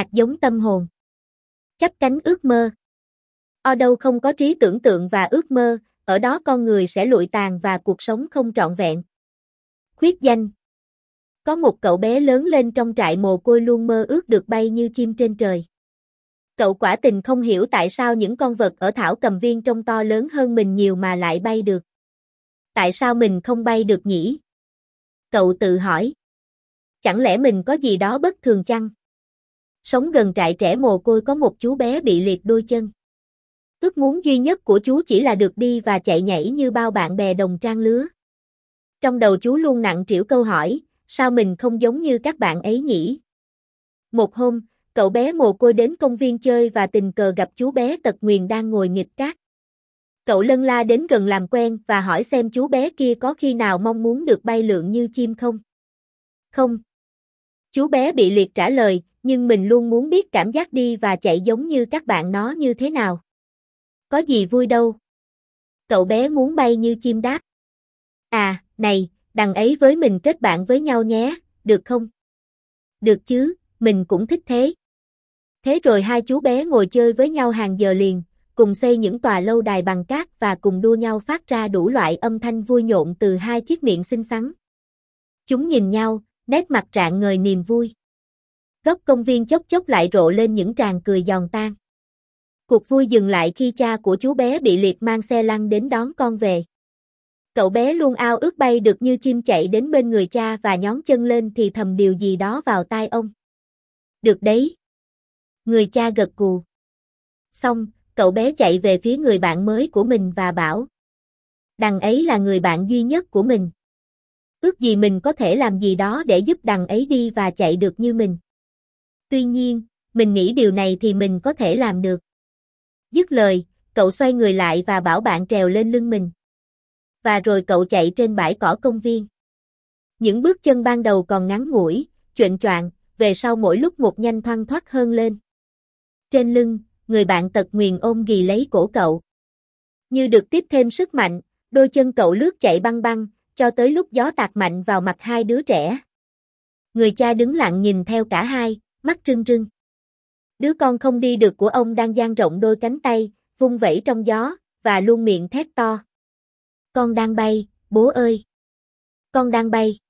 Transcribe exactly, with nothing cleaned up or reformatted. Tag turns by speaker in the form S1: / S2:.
S1: hạt giống tâm hồn. Chắp cánh ước mơ. Ở đâu không có trí tưởng tượng và ước mơ, ở đó con người sẽ lụi tàn và cuộc sống không trọn vẹn. Khuyết danh. Có một cậu bé lớn lên trong trại mồ côi luôn mơ ước được bay như chim trên trời. Cậu quả tình không hiểu tại sao những con vật ở thảo cầm viên trông to lớn hơn mình nhiều mà lại bay được. Tại sao mình không bay được nhỉ? Cậu tự hỏi. Chẳng lẽ mình có gì đó bất thường chăng? Sống gần trại trẻ mồ côi có một chú bé bị liệt đôi chân. Ước muốn duy nhất của chú chỉ là được đi và chạy nhảy như bao bạn bè đồng trang lứa. Trong đầu chú luôn nặng trĩu câu hỏi, sao mình không giống như các bạn ấy nhỉ? Một hôm, cậu bé mồ côi đến công viên chơi và tình cờ gặp chú bé tật nguyền đang ngồi nghịch cát. Cậu lân la đến gần làm quen và hỏi xem chú bé kia có khi nào mong muốn được bay lượn như chim không? Không. Chú bé bị liệt trả lời, nhưng mình luôn muốn biết cảm giác đi và chạy giống như các bạn nó như thế nào. Có gì vui đâu. Cậu bé muốn bay như chim đáp. À, này, đằng ấy với mình kết bạn với nhau nhé, được không? Được chứ, mình cũng thích thế. Thế rồi hai chú bé ngồi chơi với nhau hàng giờ liền, cùng xây những tòa lâu đài bằng cát và cùng đua nhau phát ra đủ loại âm thanh vui nhộn từ hai chiếc miệng xinh xắn. Chúng nhìn nhau, nét mặt rạng ngời niềm vui. Góc công viên chốc chốc lại rộ lên những tràng cười giòn tan. Cuộc vui dừng lại khi cha của chú bé bị liệt mang xe lăn đến đón con về. Cậu bé luôn ao ước bay được như chim chạy đến bên người cha và nhón chân lên thì thầm điều gì đó vào tai ông. Được đấy. Người cha gật gù. Xong, cậu bé chạy về phía người bạn mới của mình và bảo. Đằng ấy là người bạn duy nhất của mình. Ước gì mình có thể làm gì đó để giúp đằng ấy đi và chạy được như mình. Tuy nhiên, mình nghĩ điều này thì mình có thể làm được. Dứt lời, cậu xoay người lại và bảo bạn trèo lên lưng mình. Và rồi cậu chạy trên bãi cỏ công viên. Những bước chân ban đầu còn ngắn ngủi, choạng choạng, về sau mỗi lúc một nhanh thoăn thoắt hơn lên. Trên lưng, người bạn tật nguyền ôm ghì lấy cổ cậu. Như được tiếp thêm sức mạnh, đôi chân cậu lướt chạy băng băng, cho tới lúc gió tạt mạnh vào mặt hai đứa trẻ. Người cha đứng lặng nhìn theo cả hai, mắt rưng rưng. Đứa con không đi được của ông đang dang rộng đôi cánh tay, vung vẩy trong gió, và luôn miệng thét to. Con đang bay, bố ơi! Con đang bay!